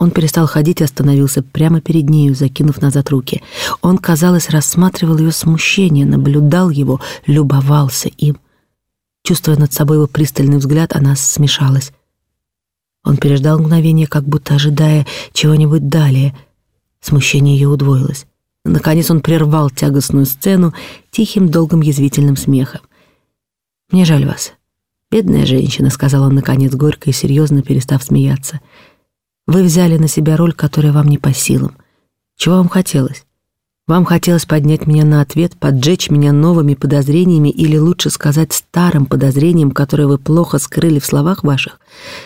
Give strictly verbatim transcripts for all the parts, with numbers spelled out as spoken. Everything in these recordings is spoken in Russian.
Он перестал ходить и остановился прямо перед нею, закинув назад руки. Он, казалось, рассматривал ее смущение, наблюдал его, любовался им. Чувствуя над собой его пристальный взгляд, она смешалась. Он переждал мгновение, как будто ожидая чего-нибудь далее. Смущение ее удвоилось. Наконец он прервал тягостную сцену тихим, долгим, язвительным смехом. «Мне жаль вас, бедная женщина», — сказал он, наконец, горько и серьезно, перестав смеяться. «Вы взяли на себя роль, которая вам не по силам. Чего вам хотелось? Вам хотелось поднять меня на ответ, поджечь меня новыми подозрениями или, лучше сказать, старым подозрением, которое вы плохо скрыли в словах ваших?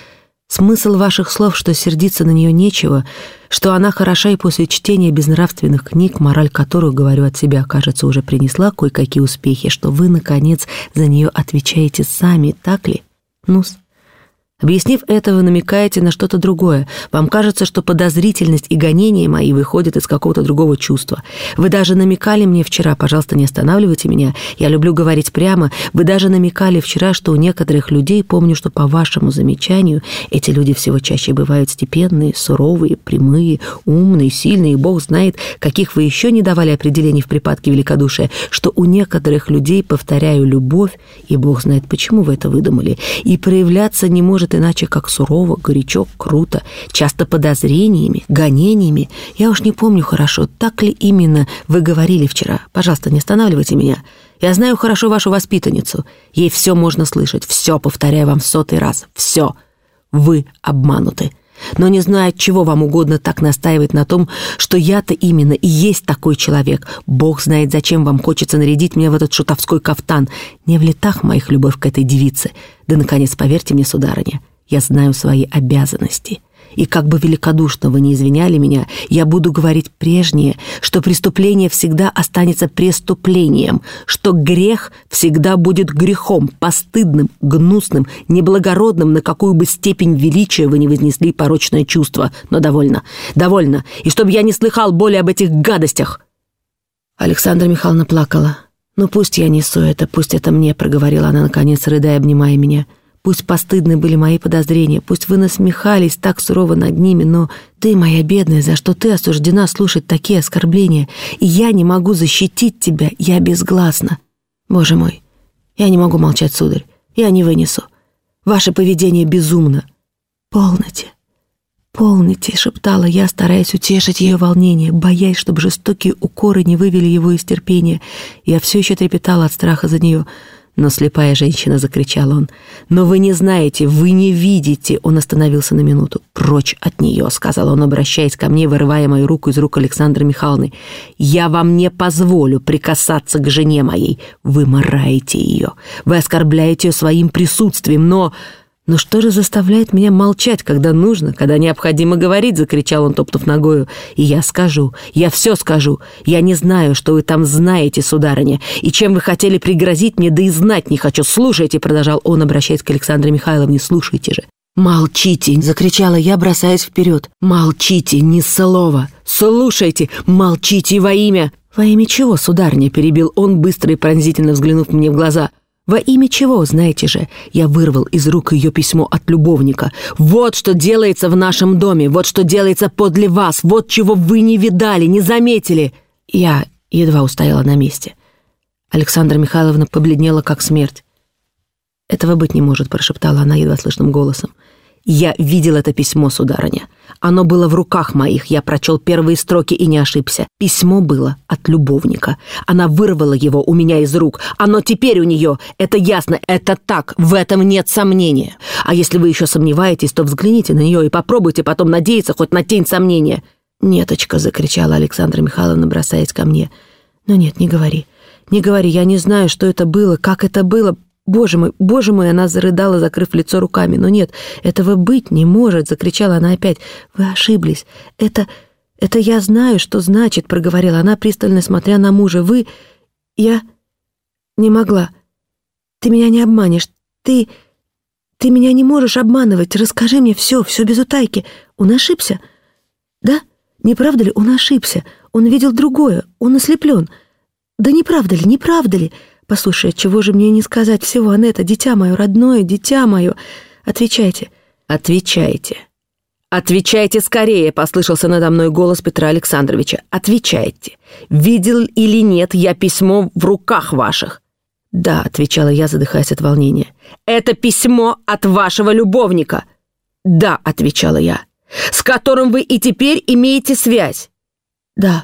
Смысл ваших слов, что сердиться на нее нечего, что она хороша и после чтения безнравственных книг, мораль которых, говорю от себя, кажется, уже принесла кое-какие успехи, что вы, наконец, за нее отвечаете сами, так ли? Ну-с. Объяснив это, вы намекаете на что-то другое. Вам кажется, что подозрительность и гонения мои выходят из какого-то другого чувства. Вы даже намекали мне вчера, пожалуйста, не останавливайте меня, я люблю говорить прямо, вы даже намекали вчера, что у некоторых людей, помню, что по вашему замечанию, эти люди всего чаще бывают степенные, суровые, прямые, умные, сильные, и Бог знает, каких вы еще не давали определений в припадке великодушия, что у некоторых людей, повторяю, любовь, и Бог знает, почему вы это выдумали, и проявляться не может иначе, как сурово, горячо, круто, часто подозрениями, гонениями. Я уж не помню хорошо, так ли именно вы говорили вчера. Пожалуйста, не останавливайте меня. Я знаю хорошо вашу воспитанницу. Ей все можно слышать, все, повторяю вам в сотый раз, все. Вы обмануты. Но не знаю, от чего вам угодно так настаивать на том, что я-то именно и есть такой человек. Бог знает, зачем вам хочется нарядить меня в этот шутовской кафтан. Не в летах моих любовь к этой девице. Да, наконец, поверьте мне, сударыня, я знаю свои обязанности. И как бы великодушно вы не извиняли меня, я буду говорить прежнее, что преступление всегда останется преступлением, что грех всегда будет грехом, постыдным, гнусным, неблагородным, на какую бы степень величия вы не вознесли порочное чувство. Но довольно, довольно, и чтобы я не слыхал более об этих гадостях. Александра Михайловна плакала. «Ну пусть я несу это, пусть это мне», — проговорила она, наконец, рыдая, обнимая меня. «Пусть постыдны были мои подозрения, пусть вы насмехались так сурово над ними, но ты, моя бедная, за что ты осуждена слушать такие оскорбления, и я не могу защитить тебя, я безгласна. Боже мой, я не могу молчать, сударь, я не вынесу. Ваше поведение безумно». «Полноте, полноте», — шептала я, стараясь утешить ее волнение, боясь, чтобы жестокие укоры не вывели его из терпения. Я все еще трепетала от страха за нее. «Но, слепая женщина», — закричал он, — «но вы не знаете, вы не видите». Он остановился на минуту. «Прочь от нее», — сказал он, обращаясь ко мне, вырывая мою руку из рук Александры Михайловны. «Я вам не позволю прикасаться к жене моей. Вы мараете ее, вы оскорбляете ее своим присутствием, но...» «Но что же заставляет меня молчать, когда нужно, когда необходимо говорить?» — закричал он, топнув ногою. «И я скажу, я все скажу. Я не знаю, что вы там знаете, сударыня, и чем вы хотели пригрозить мне, да и знать не хочу. Слушайте», — продолжал он, обращаясь к Александре Михайловне, — «слушайте же». «Молчите!» — закричала я, бросаясь вперед. «Молчите, ни слова! Слушайте! Молчите во имя...» «Во имя чего, сударыня?» — перебил он, быстро и пронзительно взглянув мне в глаза. «Во имя чего, знаете же?» Я вырвал из рук ее письмо от любовника. «Вот что делается в нашем доме, вот что делается подле вас, вот чего вы не видали, не заметили!» Я едва устояла на месте. Александра Михайловна побледнела, как смерть. «Этого быть не может», — прошептала она едва слышным голосом. «Я видел это письмо, сударыня. Оно было в руках моих, я прочел первые строки и не ошибся. Письмо было от любовника. Она вырвала его у меня из рук. Оно теперь у нее. Это ясно, это так, в этом нет сомнения. А если вы еще сомневаетесь, то взгляните на нее и попробуйте потом надеяться хоть на тень сомнения». «Неточка», — закричала Александра Михайловна, бросаясь ко мне. «Но нет, не говори, не говори, я не знаю, что это было, как это было». «Боже мой, боже мой!» — она зарыдала, закрыв лицо руками. «Но нет, этого быть не может!» — закричала она опять. «Вы ошиблись. Это... это я знаю, что значит!» — проговорила она, пристально смотря на мужа. «Вы... я... не могла. Ты меня не обманешь. Ты... ты меня не можешь обманывать. Расскажи мне все, все без утайки. Он ошибся? Да? Не правда ли? Он ошибся. Он видел другое. Он ослеплен. Да не правда ли, не правда ли? Послушай, чего же мне не сказать всего, Анетта, дитя мое, родное, дитя мое? Отвечайте». «Отвечайте. «Отвечайте скорее!» — послышался надо мной голос Петра Александровича. «Отвечайте! Видел или нет я письмо в руках ваших?» «Да», — отвечала я, задыхаясь от волнения. «Это письмо от вашего любовника?» «Да», — отвечала я. «С которым вы и теперь имеете связь?» «Да,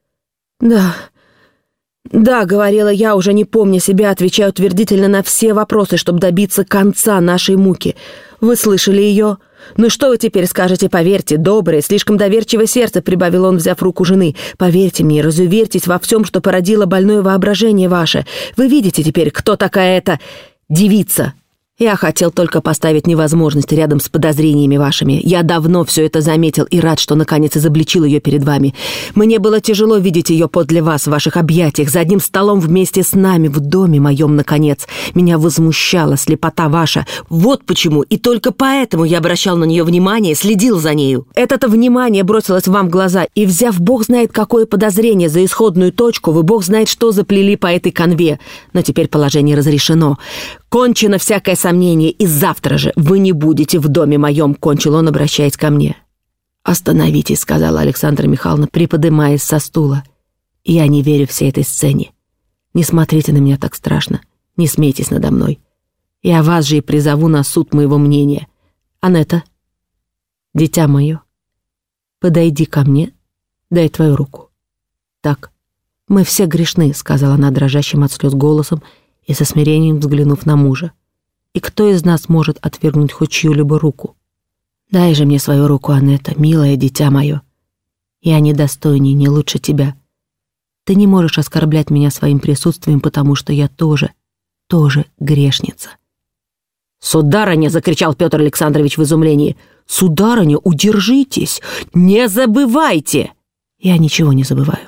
да, да», — говорила я, уже не помня себя, отвечая утвердительно на все вопросы, чтобы добиться конца нашей муки. «Вы слышали ее? Ну что вы теперь скажете? Поверьте, доброе, слишком доверчивое сердце», — прибавил он, взяв руку жены. «Поверьте мне, разуверьтесь во всем, что породило больное воображение ваше. Вы видите теперь, кто такая эта девица?» «Я хотел только поставить невозможность рядом с подозрениями вашими. Я давно все это заметил и рад, что наконец изобличил ее перед вами. Мне было тяжело видеть ее подле вас в ваших объятиях, за одним столом вместе с нами, в доме моем, наконец. Меня возмущала слепота ваша. Вот почему, и только поэтому я обращал на нее внимание, следил за нею. Это-то внимание бросилось вам в глаза, и, взяв бог знает какое подозрение за исходную точку, вы бог знает что заплели по этой канве. Но теперь положение разрешено. Кончено всякое сомнение, и завтра же вы не будете в доме моем», — кончил он, обращаясь ко мне. «Остановитесь», — сказала Александра Михайловна, приподымаясь со стула. «Я не верю всей этой сцене. Не смотрите на меня так страшно, не смейтесь надо мной. Я вас же и призову на суд моего мнения. Анетта, дитя мое, подойди ко мне, дай твою руку». «Так, мы все грешны», — сказала она дрожащим от слез голосом, и со смирением взглянув на мужа. «И кто из нас может отвергнуть хоть чью-либо руку? Дай же мне свою руку, Анетта, милое дитя мое. Я недостойней, не лучше тебя. Ты не можешь оскорблять меня своим присутствием, потому что я тоже, тоже грешница». «Сударыня!» — закричал Петр Александрович в изумлении. «Сударыня, удержитесь! Не забывайте!» «Я ничего не забываю.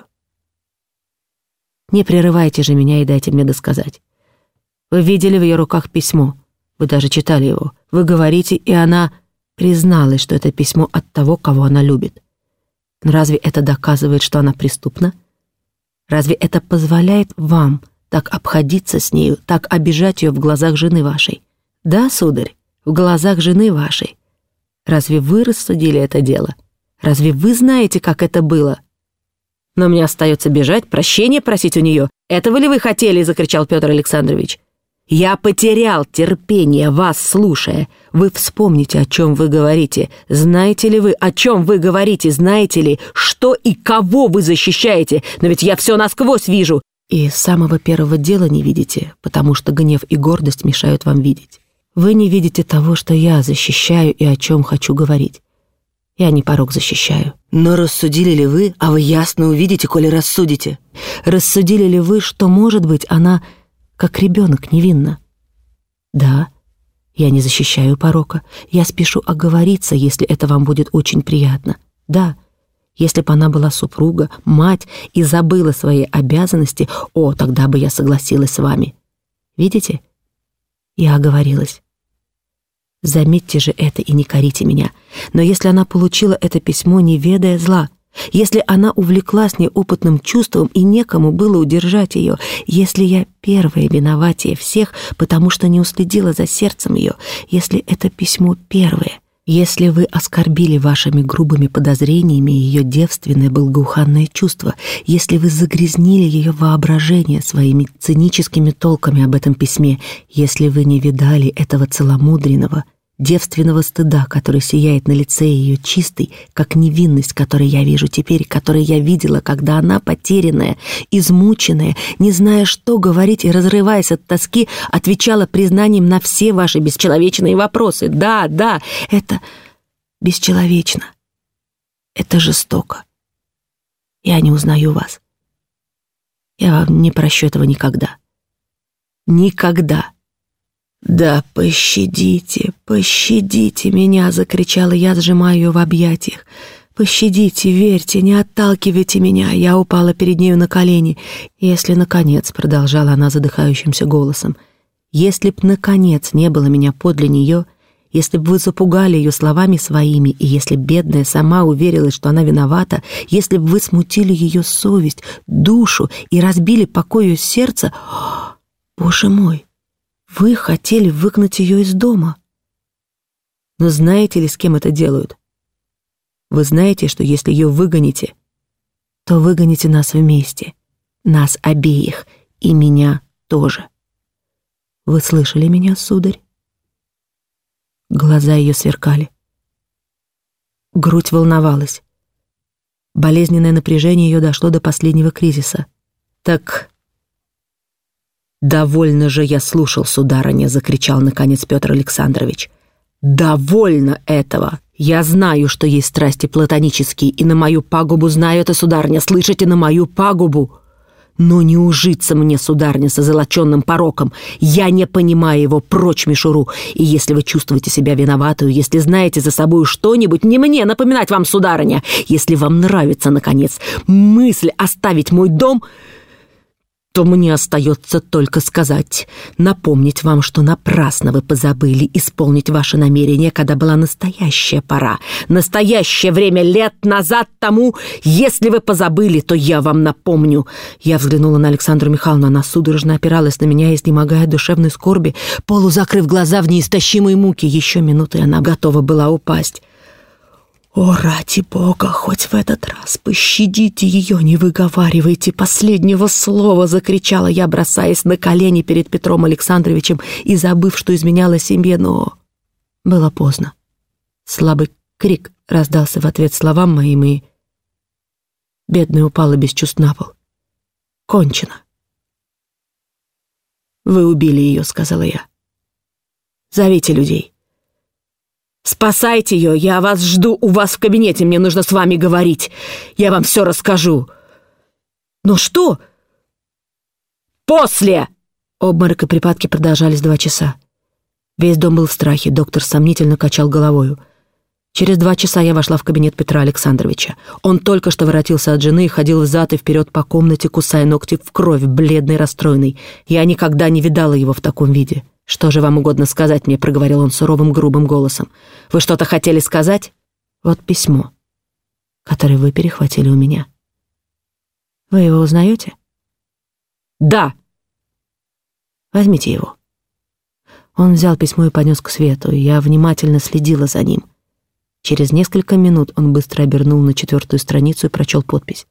Не прерывайте же меня и дайте мне досказать. Вы видели в ее руках письмо, вы даже читали его. Вы говорите, и она призналась, что это письмо от того, кого она любит. Но разве это доказывает, что она преступна? Разве это позволяет вам так обходиться с нею, так обижать ее в глазах жены вашей? Да, сударь, в глазах жены вашей. Разве вы рассудили это дело? Разве вы знаете, как это было? Но мне остается бежать, прощения просить у нее. Этого ли вы хотели?» — закричал Петр Александрович. «Я потерял терпение, вас слушая. Вы вспомните, о чем вы говорите. Знаете ли вы, о чем вы говорите? Знаете ли, что и кого вы защищаете? Но ведь я все насквозь вижу». «И самого первого дела не видите, потому что гнев и гордость мешают вам видеть. Вы не видите того, что я защищаю и о чем хочу говорить. Я не порок защищаю. Но рассудили ли вы, а вы ясно увидите, коли рассудите, рассудили ли вы, что, может быть, она как ребенок невинна? Да, я не защищаю порока, я спешу оговориться, если это вам будет очень приятно. Да, если бы она была супруга, мать и забыла свои обязанности, о, тогда бы я согласилась с вами. Видите? Я оговорилась. Заметьте же это и не корите меня. Но если она получила это письмо, не ведая зла, если она увлеклась неопытным чувством и некому было удержать ее, если я первая виноватее всех, потому что не уследила за сердцем ее, если это письмо первое, если вы оскорбили вашими грубыми подозрениями ее девственное благоуханное чувство, если вы загрязнили ее воображение своими циническими толками об этом письме, если вы не видали этого целомудренного, девственного стыда, который сияет на лице ее чистой, как невинность, которую я вижу теперь, которую я видела, когда она, потерянная, измученная, не зная, что говорить и разрываясь от тоски, отвечала признанием на все ваши бесчеловечные вопросы. Да, да, это бесчеловечно. Это жестоко. Я не узнаю вас. Я вам не прощу этого никогда. Никогда. «Да пощадите, пощадите меня!» — закричала я, сжимая ее в объятиях. «Пощадите, верьте, не отталкивайте меня!» Я упала перед нею на колени. «Если, наконец, — продолжала она задыхающимся голосом, — если б, наконец, не было меня подле нее, если бы вы запугали ее словами своими, и если б бедная сама уверилась, что она виновата, если бы вы смутили ее совесть, душу и разбили покой ее сердца, Боже мой! Вы хотели выгнать ее из дома. Но знаете ли, с кем это делают? Вы знаете, что если ее выгоните, то выгоните нас вместе, нас обеих, и меня тоже. Вы слышали меня, сударь?» Глаза ее сверкали. Грудь волновалась. Болезненное напряжение ее дошло до последнего кризиса. «Так довольно же я слушал, сударыня!» — закричал наконец Петр Александрович. «Довольно этого! Я знаю, что есть страсти платонические, и на мою пагубу знаю это, сударыня, слышите, на мою пагубу! Но не ужиться мне, сударыня, с озолоченным пороком. Я не понимаю его, прочь мишуру. И если вы чувствуете себя виноватую, если знаете за собой что-нибудь, не мне напоминать вам, сударыня. Если вам нравится, наконец, мысль оставить мой дом, то мне остается только сказать, напомнить вам, что напрасно вы позабыли исполнить ваше намерение, когда была настоящая пора, настоящее время лет назад тому. Если вы позабыли, то я вам напомню». Я взглянула на Александру Михайловну, она судорожно опиралась на меня, изнемогая от душевной скорби, полузакрыв глаза в неистощимой муке. Еще минуты она готова была упасть. «О, ради Бога, хоть в этот раз пощадите ее, не выговаривайте последнего слова!» — закричала я, бросаясь на колени перед Петром Александровичем и забыв, что изменяла себе, но было поздно. Слабый крик раздался в ответ словам моим, и бедная упала без чувств на пол. «Кончено!» «Вы убили ее», — сказала я. «Зовите людей. Спасайте ее, я вас жду у вас в кабинете, мне нужно с вами говорить. Я вам все расскажу». «Но что?» «После!» Обморок и припадки продолжались два часа. Весь дом был в страхе, доктор сомнительно качал головою. Через два часа я вошла в кабинет Петра Александровича. Он только что воротился от жены и ходил взад и вперед по комнате, кусая ногти в кровь, бледный, расстроенный. Я никогда не видала его в таком виде. «Что же вам угодно сказать мне?» — проговорил он суровым, грубым голосом. «Вы что-то хотели сказать? Вот письмо, которое вы перехватили у меня. Вы его узнаете?» «Да». «Возьмите его». Он взял письмо и понес к свету, и я внимательно следила за ним. Через несколько минут он быстро обернул на четвертую страницу и прочел подпись.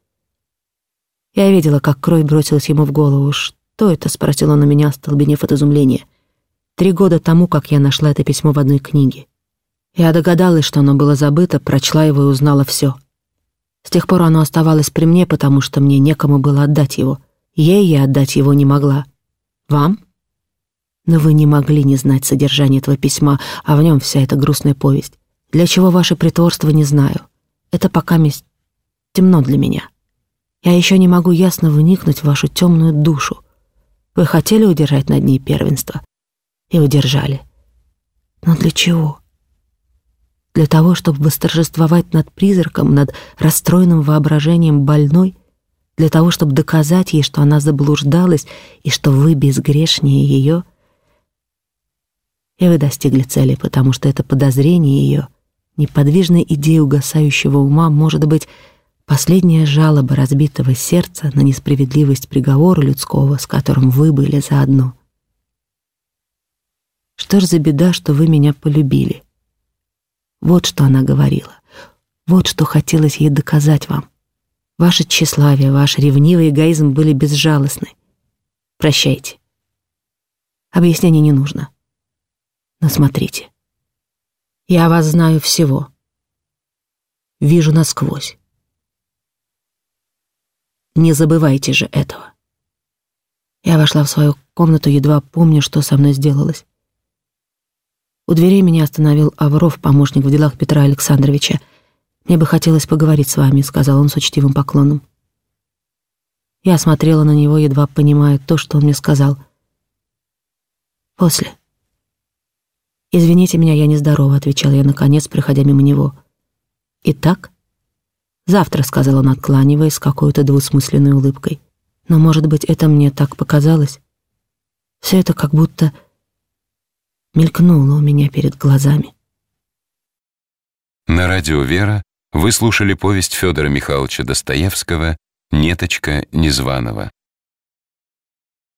Я видела, как кровь бросилась ему в голову. «Что это?» — спросил он у меня, остолбенев от изумления. Три года тому, как я нашла это письмо в одной книге. Я догадалась, что оно было забыто, прочла его и узнала все. С тех пор оно оставалось при мне, потому что мне некому было отдать его. Ей я отдать его не могла. Вам? Но вы не могли не знать содержание этого письма, а в нем вся эта грустная повесть. Для чего ваше притворство, не знаю. Это пока месть темно для меня. Я еще не могу ясно вникнуть в вашу темную душу. Вы хотели удержать над ней первенство? И удержали. Но для чего? Для того, чтобы восторжествовать над призраком, над расстроенным воображением больной, для того, чтобы доказать ей, что она заблуждалась и что вы безгрешнее ее. И вы достигли цели, потому что это подозрение ее, неподвижная идея угасающего ума, может быть, последняя жалоба разбитого сердца на несправедливость приговора людского, с которым вы были заодно. Что ж за беда, что вы меня полюбили? Вот что она говорила. Вот что хотелось ей доказать вам. Ваше тщеславие, ваш ревнивый эгоизм были безжалостны. Прощайте. Объяснений не нужно. Но смотрите. Я вас знаю всего. Вижу насквозь. Не забывайте же этого. Я вошла в свою комнату, едва помня, что со мной сделалось. У дверей меня остановил Авров, помощник в делах Петра Александровича. «Мне бы хотелось поговорить с вами», — сказал он с учтивым поклоном. Я смотрела на него, едва понимая то, что он мне сказал. «После». «Извините меня, я нездорова», — отвечала я, наконец, проходя мимо него. «Итак?» «Завтра», — сказал он, откланиваясь с какой-то двусмысленной улыбкой. «Но, может быть, это мне так показалось? Все это как будто мелькнуло у меня перед глазами». На радио «Вера» вы слушали повесть Федора Михайловича Достоевского «Неточка Незваного».